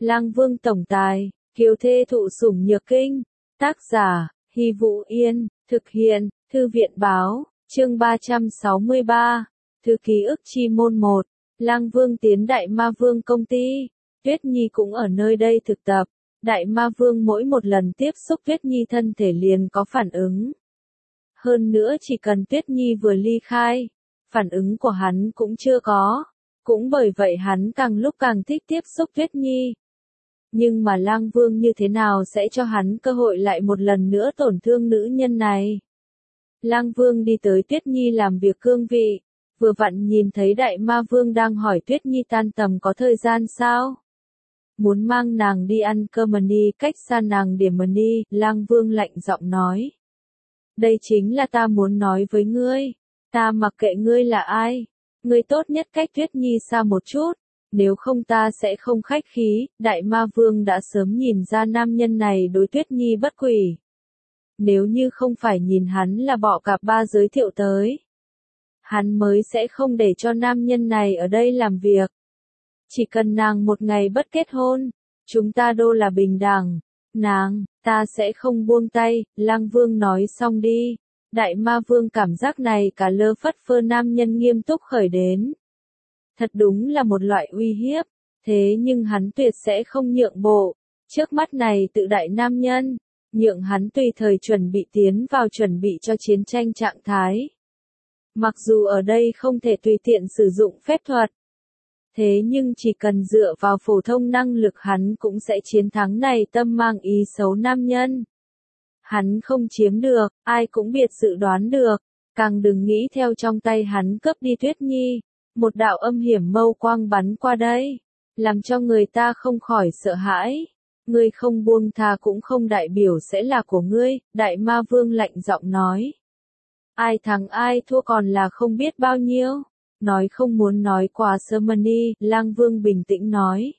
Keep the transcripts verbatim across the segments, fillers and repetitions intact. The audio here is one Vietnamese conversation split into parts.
Lang Vương tổng tài, kiều thê thụ sủng nhược kinh. Tác giả, Hy Vũ Yên, thực hiện, Thư viện báo, chương ba trăm sáu mươi ba, Thư ký ức chi môn một, Lang Vương tiến Đại Ma Vương công ty. Tuyết Nhi cũng ở nơi đây thực tập. Đại Ma Vương mỗi một lần tiếp xúc Tuyết Nhi thân thể liền có phản ứng. Hơn nữa chỉ cần Tuyết Nhi vừa ly khai, phản ứng của hắn cũng chưa có. Cũng bởi vậy hắn càng lúc càng thích tiếp xúc Tuyết Nhi. Nhưng mà Lang Vương như thế nào sẽ cho hắn cơ hội lại một lần nữa tổn thương nữ nhân này? Lang Vương đi tới Tuyết Nhi làm việc cương vị, vừa vặn nhìn thấy Đại Ma Vương đang hỏi Tuyết Nhi tan tầm có thời gian sao? Muốn mang nàng đi ăn cơm đi, cách xa nàng điểm đi, Lang Vương lạnh giọng nói. Đây chính là ta muốn nói với ngươi, ta mặc kệ ngươi là ai, ngươi tốt nhất cách Tuyết Nhi xa một chút, nếu không ta sẽ không khách khí. Đại Ma Vương đã sớm nhìn ra nam nhân này đối Tuyết Nhi bất quỷ. Nếu như không phải nhìn hắn là bọ cạp ba giới thiệu tới, hắn mới sẽ không để cho nam nhân này ở đây làm việc. Chỉ cần nàng một ngày bất kết hôn, chúng ta đô là bình đẳng. Nàng, ta sẽ không buông tay. Lang Vương nói xong đi. Đại Ma Vương cảm giác này cả lơ phất phơ nam nhân nghiêm túc khởi đến. Thật đúng là một loại uy hiếp, thế nhưng hắn tuyệt sẽ không nhượng bộ. Trước mắt này tự đại nam nhân, nhượng hắn tùy thời chuẩn bị tiến vào chuẩn bị cho chiến tranh trạng thái. Mặc dù ở đây không thể tùy tiện sử dụng phép thuật, thế nhưng chỉ cần dựa vào phổ thông năng lực hắn cũng sẽ chiến thắng này tâm mang ý xấu nam nhân. Hắn không chiếm được, ai cũng biệt dự đoán được, càng đừng nghĩ theo trong tay hắn cướp đi Tuyết Nhi. Một đạo âm hiểm mâu quang bắn qua đây, làm cho người ta không khỏi sợ hãi. Ngươi không buông tha cũng không đại biểu sẽ là của ngươi, Đại Ma Vương lạnh giọng nói. Ai thắng ai thua còn là không biết bao nhiêu. Nói không muốn nói quá sớm đi, Lang Vương bình tĩnh nói.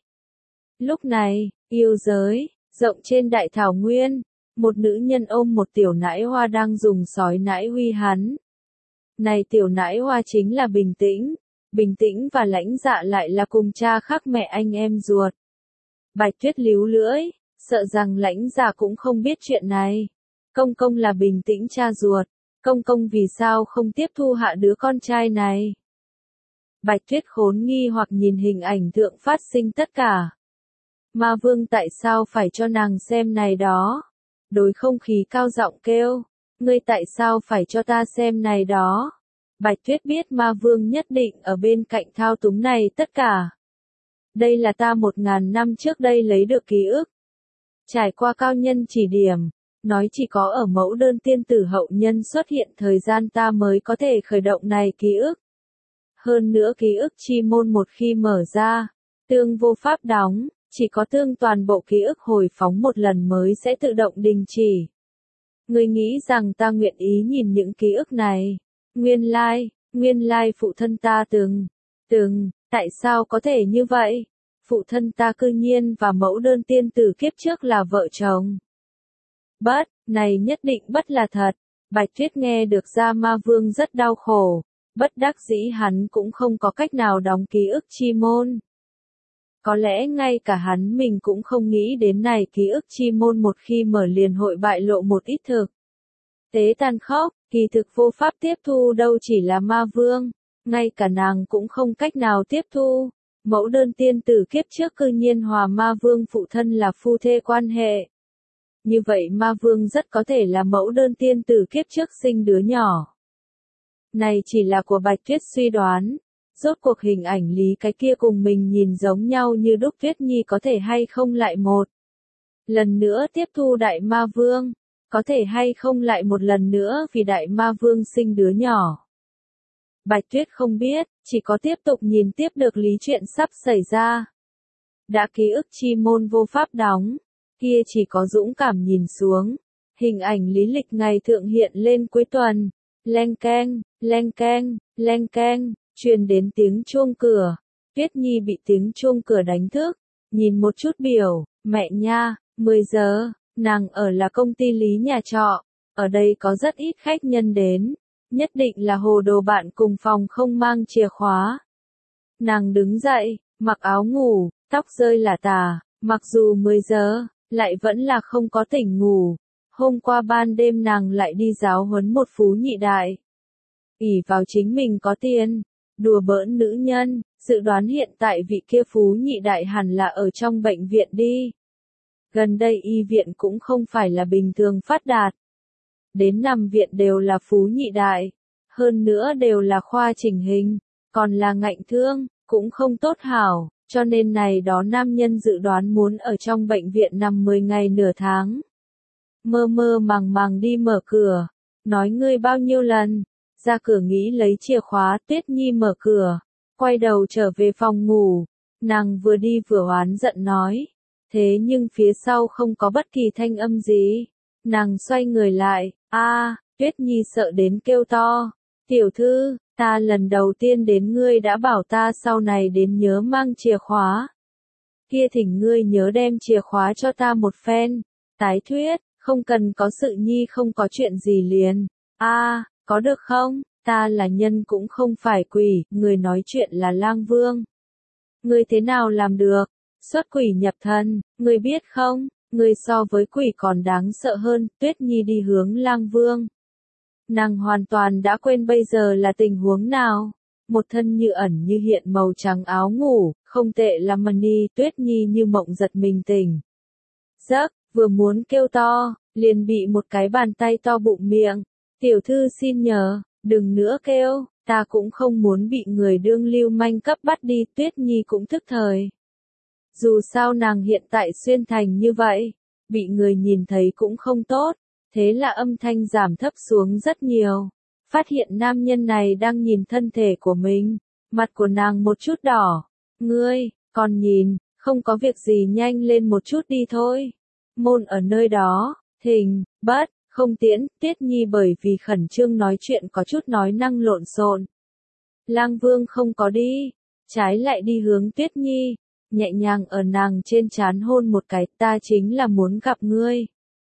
Lúc này, yêu giới, rộng trên đại thảo nguyên, một nữ nhân ôm một tiểu nãi hoa đang dùng sói nãi huy hắn. Này tiểu nãi hoa chính là Bình Tĩnh, Bình Tĩnh và Lãnh Dạ lại là cùng cha khác mẹ anh em ruột. Bạch Tuyết líu lưỡi, sợ rằng Lãnh Dạ cũng không biết chuyện này. Công công là Bình Tĩnh cha ruột, công công vì sao không tiếp thu hạ đứa con trai này? Bạch Tuyết khốn nghi hoặc nhìn hình ảnh thượng phát sinh tất cả. Ma Vương tại sao phải cho nàng xem này đó? Đối không khí cao giọng kêu, ngươi tại sao phải cho ta xem này đó? Bạch Tuyết biết Ma Vương nhất định ở bên cạnh thao túng này tất cả. Đây là ta một ngàn năm trước đây lấy được ký ức. Trải qua cao nhân chỉ điểm, nói chỉ có ở mẫu đơn tiên tử hậu nhân xuất hiện thời gian ta mới có thể khởi động này ký ức. Hơn nữa ký ức chi môn một khi mở ra, tương vô pháp đóng, chỉ có tương toàn bộ ký ức hồi phóng một lần mới sẽ tự động đình chỉ. Ngươi nghĩ rằng ta nguyện ý nhìn những ký ức này? Nguyên lai, nguyên lai phụ thân ta từng, từng, tại sao có thể như vậy? Phụ thân ta cư nhiên và mẫu đơn tiên tử kiếp trước là vợ chồng. Bất, này nhất định bất là thật. Bạch Tuyết nghe được ra Ma Vương rất đau khổ. Bất đắc dĩ hắn cũng không có cách nào đóng ký ức chi môn. Có lẽ ngay cả hắn mình cũng không nghĩ đến này ký ức chi môn một khi mở liền hội bại lộ một ít thực. Tế tàn khốc, kỳ thực vô pháp tiếp thu đâu chỉ là Ma Vương, ngay cả nàng cũng không cách nào tiếp thu. Mẫu đơn tiên tử kiếp trước cư nhiên hòa Ma Vương phụ thân là phu thê quan hệ. Như vậy Ma Vương rất có thể là mẫu đơn tiên tử kiếp trước sinh đứa nhỏ. Này chỉ là của Bạch Tuyết suy đoán, rốt cuộc hình ảnh lý cái kia cùng mình nhìn giống nhau như đúc Tuyết Nhi có thể hay không lại một lần nữa tiếp thu Đại Ma Vương, có thể hay không lại một lần nữa vì Đại Ma Vương sinh đứa nhỏ. Bạch Tuyết không biết, chỉ có tiếp tục nhìn tiếp được lý chuyện sắp xảy ra. Đã ký ức chi môn vô pháp đóng, kia chỉ có dũng cảm nhìn xuống, hình ảnh lý lịch ngày thượng hiện lên cuối tuần. Leng keng, leng keng, leng keng, truyền đến tiếng chuông cửa. Tuyết Nhi bị tiếng chuông cửa đánh thức, nhìn một chút biểu, mẹ nha, mười giờ, nàng ở là công ty lý nhà trọ, ở đây có rất ít khách nhân đến, nhất định là hồ đồ bạn cùng phòng không mang chìa khóa. Nàng đứng dậy, mặc áo ngủ, tóc rơi lả tả, Mặc dù mười giờ, lại vẫn là không có tỉnh ngủ. Hôm qua ban đêm nàng lại đi giáo huấn một phú nhị đại. ỷ vào chính mình có tiền, đùa bỡn nữ nhân, dự đoán hiện tại vị kia phú nhị đại hẳn là ở trong bệnh viện đi. Gần đây y viện cũng không phải là bình thường phát đạt. Đến nằm viện đều là phú nhị đại, hơn nữa đều là khoa chỉnh hình, còn là ngạnh thương, cũng không tốt hảo, cho nên này đó nam nhân dự đoán muốn ở trong bệnh viện nằm mười ngày nửa tháng. Mơ mơ màng màng đi mở cửa, nói ngươi bao nhiêu lần, ra cửa nghĩ lấy chìa khóa. Tuyết Nhi mở cửa, quay đầu trở về phòng ngủ, nàng vừa đi vừa oán giận nói, thế nhưng phía sau không có bất kỳ thanh âm gì. Nàng xoay người lại, a, Tuyết Nhi sợ đến kêu to, tiểu thư, ta lần đầu tiên đến ngươi đã bảo ta sau này đến nhớ mang chìa khóa. Kia thỉnh ngươi nhớ đem chìa khóa cho ta một phen. Tái thuyết, không cần có sự nhi không có chuyện gì liền. A, có được không? Ta là nhân cũng không phải quỷ, người nói chuyện là Lang Vương. Ngươi thế nào làm được? Xuất quỷ nhập thần, ngươi biết không? Ngươi so với quỷ còn đáng sợ hơn. Tuyết Nhi đi hướng Lang Vương. Nàng hoàn toàn đã quên bây giờ là tình huống nào. Một thân như ẩn như hiện màu trắng áo ngủ, không tệ là Mani. Tuyết Nhi như mộng giật mình tỉnh giấc, vừa muốn kêu to, liền bị một cái bàn tay to bụng miệng. Tiểu thư xin nhờ, đừng nữa kêu, ta cũng không muốn bị người đương lưu manh cấp bắt đi. Tuyết Nhi cũng thức thời. Dù sao nàng hiện tại xuyên thành như vậy, bị người nhìn thấy cũng không tốt, thế là âm thanh giảm thấp xuống rất nhiều. Phát hiện nam nhân này đang nhìn thân thể của mình, mặt của nàng một chút đỏ. Ngươi, còn nhìn, không có việc gì nhanh lên một chút đi thôi. Môn ở nơi đó, thình, bất, không tiễn. Tuyết Nhi bởi vì khẩn trương nói chuyện có chút nói năng lộn xộn. Lang Vương không có đi, trái lại đi hướng Tuyết Nhi, nhẹ nhàng ở nàng trên trán hôn một cái. Ta chính là muốn gặp ngươi,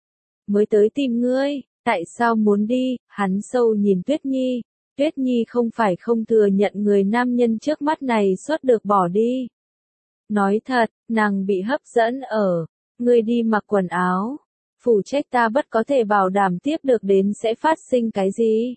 mới tới tìm ngươi, tại sao muốn đi? Hắn sâu nhìn Tuyết Nhi. Tuyết Nhi không phải không thừa nhận người nam nhân trước mắt này suốt được bỏ đi. Nói thật, nàng bị hấp dẫn ở, ngươi đi mặc quần áo, phủ trách ta bất có thể bảo đảm tiếp được đến sẽ phát sinh cái gì.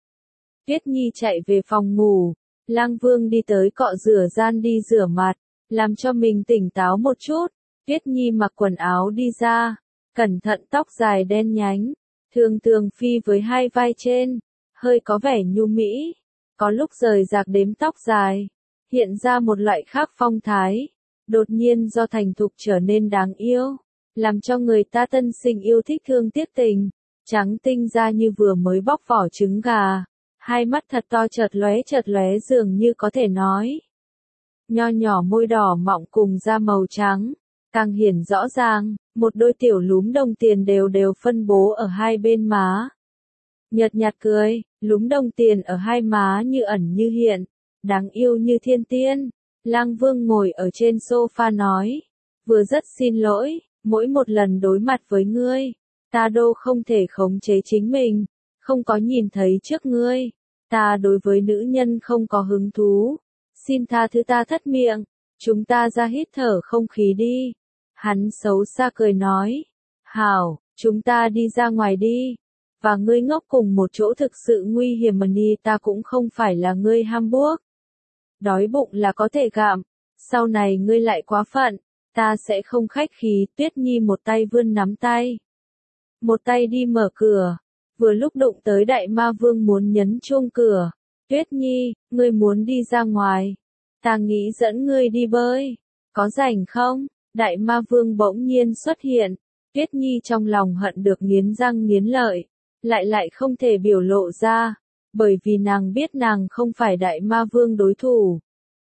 Tuyết Nhi chạy về phòng ngủ, Lang Vương đi tới cọ rửa gian đi rửa mặt, làm cho mình tỉnh táo một chút. Tuyết Nhi mặc quần áo đi ra, cẩn thận tóc dài đen nhánh, thường thường phi với hai vai trên, hơi có vẻ nhu mỹ, có lúc rời rạc đếm tóc dài, hiện ra một loại khác phong thái, đột nhiên do thành thục trở nên đáng yêu, làm cho người ta tân sinh yêu thích thương tiếc tình, trắng tinh da như vừa mới bóc vỏ trứng gà, hai mắt thật to chợt lóe chợt lóe dường như có thể nói. Nho nhỏ môi đỏ mọng cùng da màu trắng, càng hiển rõ ràng, một đôi tiểu lúm đồng tiền đều đều phân bố ở hai bên má. Nhợt nhạt cười, lúm đồng tiền ở hai má như ẩn như hiện, đáng yêu như thiên tiên. Lang Vương ngồi ở trên sofa nói, vừa rất xin lỗi, mỗi một lần đối mặt với ngươi, ta đô không thể khống chế chính mình, không có nhìn thấy trước ngươi, ta đối với nữ nhân không có hứng thú, xin tha thứ ta thất miệng, chúng ta ra hít thở không khí đi. Hắn xấu xa cười nói, hảo, chúng ta đi ra ngoài đi, và ngươi ngốc cùng một chỗ thực sự nguy hiểm mà đi, ta cũng không phải là ngươi Hamburg. Đói bụng là có thể gặm, sau này ngươi lại quá phận, ta sẽ không khách khí. Tuyết Nhi một tay vươn nắm tay, một tay đi mở cửa, vừa lúc đụng tới Đại Ma Vương muốn nhấn chuông cửa. Tuyết Nhi, ngươi muốn đi ra ngoài, ta nghĩ dẫn ngươi đi bơi, có rảnh không? Đại Ma Vương bỗng nhiên xuất hiện, Tuyết Nhi trong lòng hận được nghiến răng nghiến lợi, lại lại không thể biểu lộ ra, bởi vì nàng biết nàng không phải Đại Ma Vương đối thủ.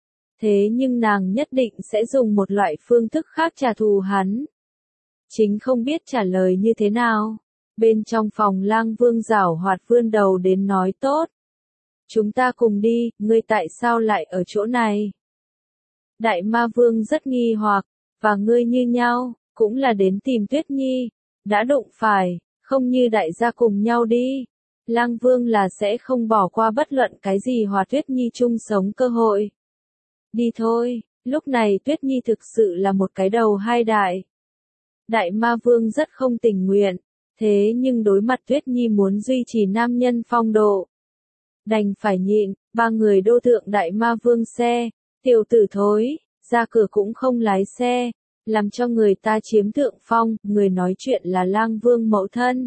Thế nhưng nàng nhất định sẽ dùng một loại phương thức khác trả thù hắn. Chính không biết trả lời như thế nào. Bên trong phòng Lang Vương giảo hoạt vươn đầu đến nói tốt. Chúng ta cùng đi, ngươi tại sao lại ở chỗ này? Đại Ma Vương rất nghi hoặc, và ngươi như nhau, cũng là đến tìm Tuyết Nhi, đã đụng phải, không như đại gia cùng nhau đi. Lang Vương là sẽ không bỏ qua bất luận cái gì hòa Tuyết Nhi chung sống cơ hội. Đi thôi, Lúc này Tuyết Nhi thực sự là một cái đầu hai đại. Đại ma vương rất không tình nguyện, thế nhưng đối mặt Tuyết Nhi muốn duy trì nam nhân phong độ. Đành phải nhịn, ba người đô thượng đại ma vương xe, tiểu tử thối, ra cửa cũng không lái xe, làm cho người ta chiếm thượng phong, người nói chuyện là lang vương mẫu thân.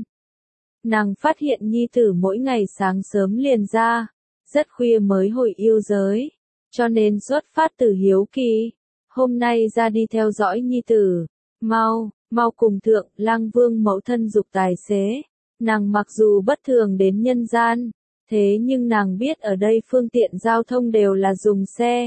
Nàng phát hiện nhi tử mỗi ngày sáng sớm liền ra, rất khuya mới hồi yêu giới, cho nên xuất phát từ hiếu kỳ, hôm nay ra đi theo dõi nhi tử, mau, mau cùng thượng, lang vương mẫu thân dục tài xế, nàng mặc dù bất thường đến nhân gian, thế nhưng nàng biết ở đây phương tiện giao thông đều là dùng xe.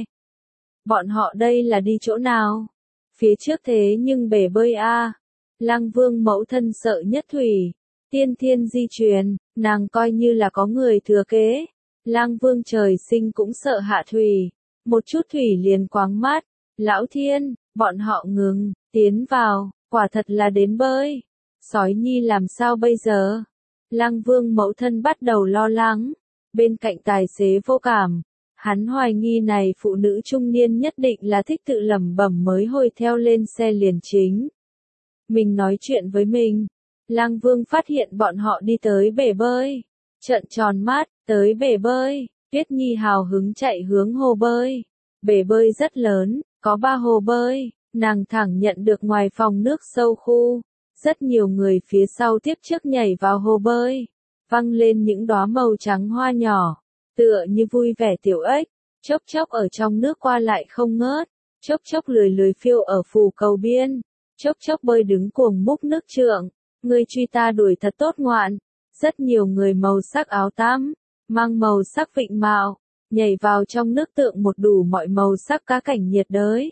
Bọn họ đây là đi chỗ nào? Phía trước thế nhưng bể bơi a. Lang vương mẫu thân sợ nhất thủy, tiên thiên di truyền, nàng coi như là có người thừa kế. Lang vương trời sinh cũng sợ hạ thủy, một chút thủy liền quáng mát. Lão thiên, bọn họ ngừng, tiến vào, quả thật là đến bơi. Sói nhi làm sao bây giờ? Lang vương mẫu thân bắt đầu lo lắng, bên cạnh tài xế vô cảm. Hắn hoài nghi này phụ nữ trung niên nhất định là thích tự lẩm bẩm mới hồi theo lên xe liền chính. Mình nói chuyện với mình. Lang vương phát hiện bọn họ đi tới bể bơi. Trợn tròn mắt, tới bể bơi. Tuyết Nhi hào hứng chạy hướng hồ bơi. Bể bơi rất lớn, có ba hồ bơi. Nàng thẳng nhận được ngoài phòng nước sâu khu. Rất nhiều người phía sau tiếp trước nhảy vào hồ bơi. Văng lên những đóa màu trắng hoa nhỏ. Tựa như vui vẻ tiểu ếch, chốc chốc ở trong nước qua lại không ngớt, chốc chốc lười lười phiêu ở phù cầu biên, chốc chốc bơi đứng cuồng múc nước trượng, người truy ta đuổi thật tốt ngoạn. Rất nhiều người màu sắc áo tắm, mang màu sắc vịnh mạo, nhảy vào trong nước tượng một đủ mọi màu sắc cá cảnh nhiệt đới.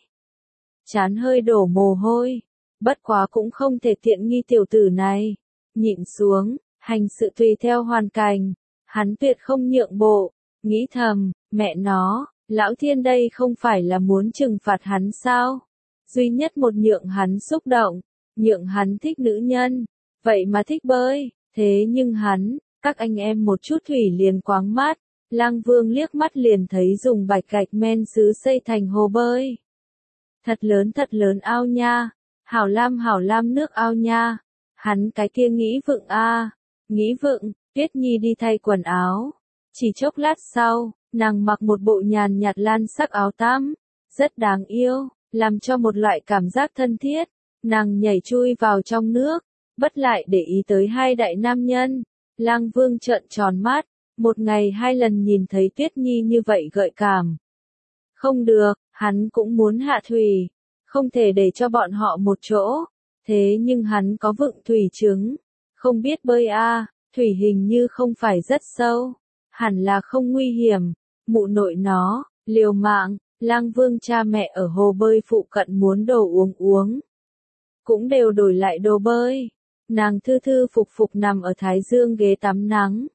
Chán hơi đổ mồ hôi, bất quá cũng không thể tiện nghi tiểu tử này, nhịn xuống, hành sự tùy theo hoàn cảnh, hắn tuyệt không nhượng bộ. Nghĩ thầm, mẹ nó, lão thiên đây không phải là muốn trừng phạt hắn sao? Duy nhất một nhượng hắn xúc động, nhượng hắn thích nữ nhân, vậy mà thích bơi, thế nhưng hắn, các anh em một chút thủy liền quáng mát, Lang vương liếc mắt liền thấy dùng bạch gạch men sứ xây thành hồ bơi. Thật lớn thật lớn ao nha, hảo lam hảo lam nước ao nha, hắn cái kia nghĩ vựng a, nghĩ vựng, Tuyết Nhi đi thay quần áo. Chỉ chốc lát sau, nàng mặc một bộ nhàn nhạt lan sắc áo tắm, rất đáng yêu, làm cho một loại cảm giác thân thiết. Nàng nhảy chui vào trong nước, bất lại để ý tới hai đại nam nhân. Lang vương trợn tròn mắt, một ngày hai lần nhìn thấy Tuyết Nhi như vậy gợi cảm. Không được, hắn cũng muốn hạ thủy, không thể để cho bọn họ một chỗ. Thế nhưng hắn có vựng thủy trứng, không biết bơi a, thủy hình như không phải rất sâu. Hẳn là không nguy hiểm, mụ nội nó, liều mạng, Lang vương cha mẹ ở hồ bơi phụ cận muốn đồ uống uống. Cũng đều đổi lại đồ bơi, nàng thư thư phục phục nằm ở thái dương ghế tắm nắng.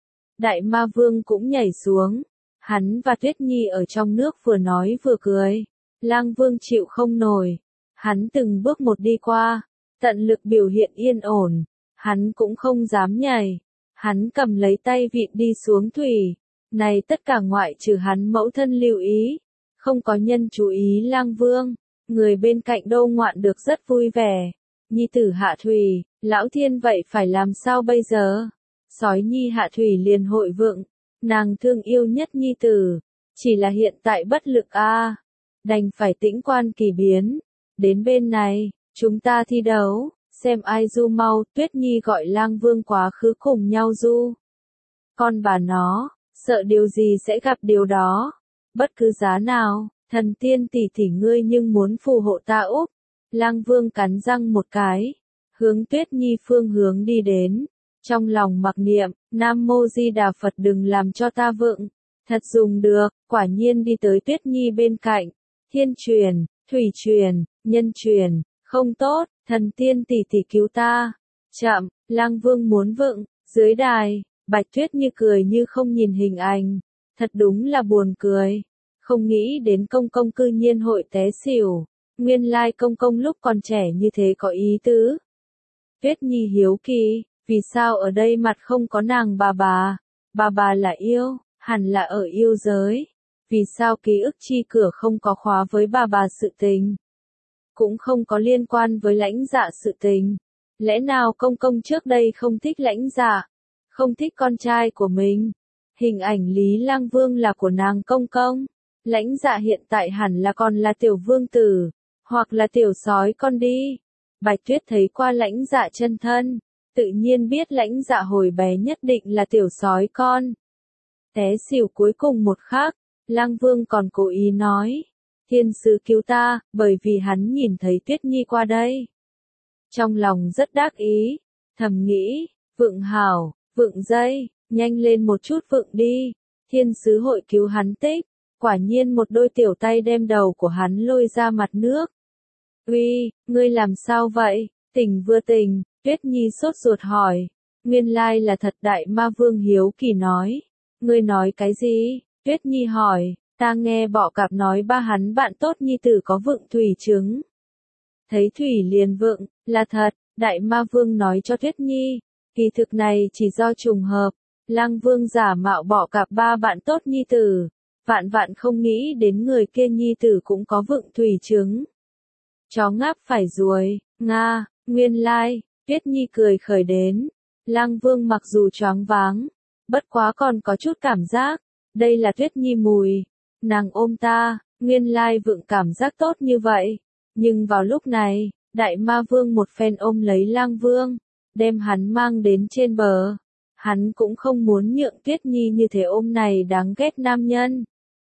Đại ma vương cũng nhảy xuống, hắn và Tuyết Nhi ở trong nước vừa nói vừa cười. Lang vương chịu không nổi, hắn từng bước một đi qua, tận lực biểu hiện yên ổn, hắn cũng không dám nhảy. Hắn cầm lấy tay vịn đi xuống thủy, này tất cả ngoại trừ hắn mẫu thân lưu ý, không có nhân chú ý Lang vương, người bên cạnh đâu ngoạn được rất vui vẻ. Nhi tử hạ thủy, lão thiên vậy phải làm sao bây giờ? Sói nhi hạ thủy liền hội vựng, nàng thương yêu nhất nhi tử, chỉ là hiện tại bất lực a, đành phải tĩnh quan kỳ biến. Đến bên này, chúng ta thi đấu. Xem ai du mau, Tuyết Nhi gọi Lang vương quá khứ cùng nhau du. Con bà nó, sợ điều gì sẽ gặp điều đó. Bất cứ giá nào, thần tiên tỷ tỷ ngươi nhưng muốn phù hộ ta úp. Lang vương cắn răng một cái, hướng Tuyết Nhi phương hướng đi đến. Trong lòng mặc niệm, Nam Mô Di Đà Phật đừng làm cho ta vựng. Thật dùng được, quả nhiên đi tới Tuyết Nhi bên cạnh. Thiên truyền, thủy truyền, nhân truyền, không tốt. Thần tiên tỷ tỷ cứu ta. Chậm, Lang vương muốn vựng, dưới đài, Bạch Tuyết Như cười như không nhìn hình ảnh. Thật đúng là buồn cười. Không nghĩ đến công công cư nhiên hội té xỉu. Nguyên lai công công lúc còn trẻ như thế có ý tứ. Tuyết Nhi hiếu kỳ, vì sao ở đây mặt không có nàng bà bà? Bà bà là yêu, hẳn là ở yêu giới. Vì sao ký ức chi cửa không có khóa với bà bà sự tình? Cũng không có liên quan với lãnh dạ sự tình. Lẽ nào công công trước đây không thích lãnh dạ? Không thích con trai của mình? Hình ảnh Lý Lang Vương là của nàng công công. Lãnh dạ hiện tại hẳn là còn là tiểu vương tử, hoặc là tiểu sói con đi. Bạch Tuyết thấy qua lãnh dạ chân thân, tự nhiên biết lãnh dạ hồi bé nhất định là tiểu sói con. Té xỉu cuối cùng một khắc, Lang Vương còn cố ý nói, thiên sứ cứu ta, bởi vì hắn nhìn thấy Tuyết Nhi qua đây. Trong lòng rất đắc ý, thầm nghĩ, vượng hảo, vượng dây, nhanh lên một chút vượng đi, thiên sứ hội cứu hắn tích. Quả nhiên một đôi tiểu tay đem đầu của hắn lôi ra mặt nước. Uy, ngươi làm sao vậy? Tình vừa tình, Tuyết Nhi sốt ruột hỏi. Nguyên lai là thật, Đại Ma Vương hiếu kỳ nói. Ngươi nói cái gì? Tuyết Nhi hỏi, ta nghe bọ cạp nói ba hắn bạn tốt nhi tử có vượng thủy trứng. Thấy thủy liền vượng, là thật, Đại Ma Vương nói cho Tuyết Nhi. Kỳ thực này chỉ do trùng hợp, Lang Vương giả mạo bọ cạp ba bạn tốt nhi tử. Vạn vạn không nghĩ đến người kia nhi tử cũng có vượng thủy trứng. Chó ngáp phải ruồi, Nga, nguyên lai, Tuyết Nhi cười khởi đến. Lang Vương mặc dù choáng váng, bất quá còn có chút cảm giác, đây là Tuyết Nhi mùi. Nàng ôm ta, nguyên lai vượng cảm giác tốt như vậy. Nhưng vào lúc này, Đại Ma Vương một phen ôm lấy Lang Vương, đem hắn mang đến trên bờ. Hắn cũng không muốn nhượng Tuyết Nhi như thế ôm này đáng ghét nam nhân.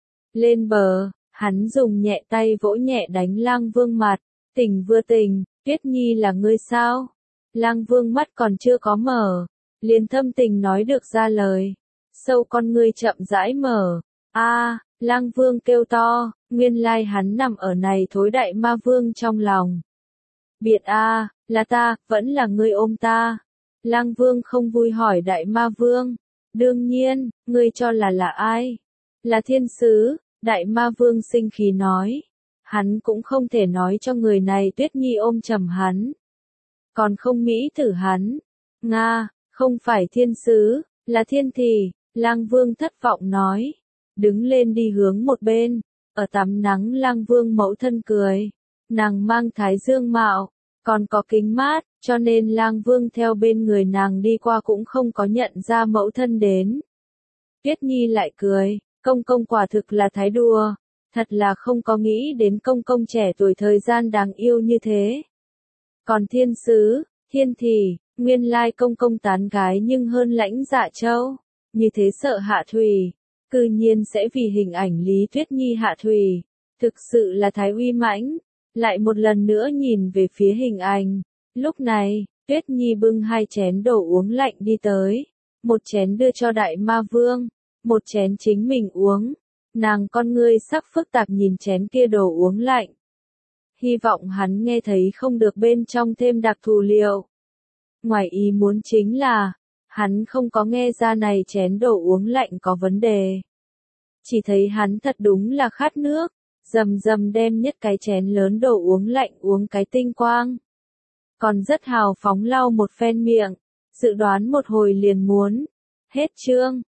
Lên bờ, hắn dùng nhẹ tay vỗ nhẹ đánh Lang Vương mặt, tình vừa tình, Tuyết Nhi là ngươi sao? Lang Vương mắt còn chưa có mở, liền thâm tình nói được ra lời, sâu con ngươi chậm rãi mở, a, à, Lang Vương kêu to, nguyên lai hắn nằm ở này thối Đại Ma Vương trong lòng. Biệt a, à, là ta, vẫn là ngươi ôm ta. Lang Vương không vui hỏi Đại Ma Vương, đương nhiên, ngươi cho là là ai? Là thiên sứ, Đại Ma Vương sinh khí nói. Hắn cũng không thể nói cho người này Tuyết Nhi ôm chầm hắn. Còn không mỹ thử hắn. Nga, không phải thiên sứ, là thiên thì, Lang Vương thất vọng nói. Đứng lên đi hướng một bên, ở tắm nắng Lang Vương mẫu thân cười. Nàng mang thái dương mạo, còn có kính mát, cho nên Lang Vương theo bên người nàng đi qua cũng không có nhận ra mẫu thân đến. Tuyết Nhi lại cười. Công công quả thực là thái đùa, thật là không có nghĩ đến công công trẻ tuổi thời gian đáng yêu như thế. Còn thiên sứ, thiên thì, nguyên lai công công tán gái nhưng hơn lãnh dạ châu, như thế sợ hạ thủy, cư nhiên sẽ vì hình ảnh Lý Tuyết Nhi hạ thủy, thực sự là thái uy mãnh. Lại một lần nữa nhìn về phía hình ảnh, lúc này, Tuyết Nhi bưng hai chén đồ uống lạnh đi tới, một chén đưa cho Đại Ma Vương. Một chén chính mình uống, nàng con ngươi sắc phức tạp nhìn chén kia đồ uống lạnh. Hy vọng hắn nghe thấy không được bên trong thêm đặc thù liệu. Ngoài ý muốn chính là, hắn không có nghe ra này chén đồ uống lạnh có vấn đề. Chỉ thấy hắn thật đúng là khát nước, rầm rầm đem nhất cái chén lớn đồ uống lạnh uống cái tinh quang. Còn rất hào phóng lau một phen miệng, dự đoán một hồi liền muốn. Hết chương.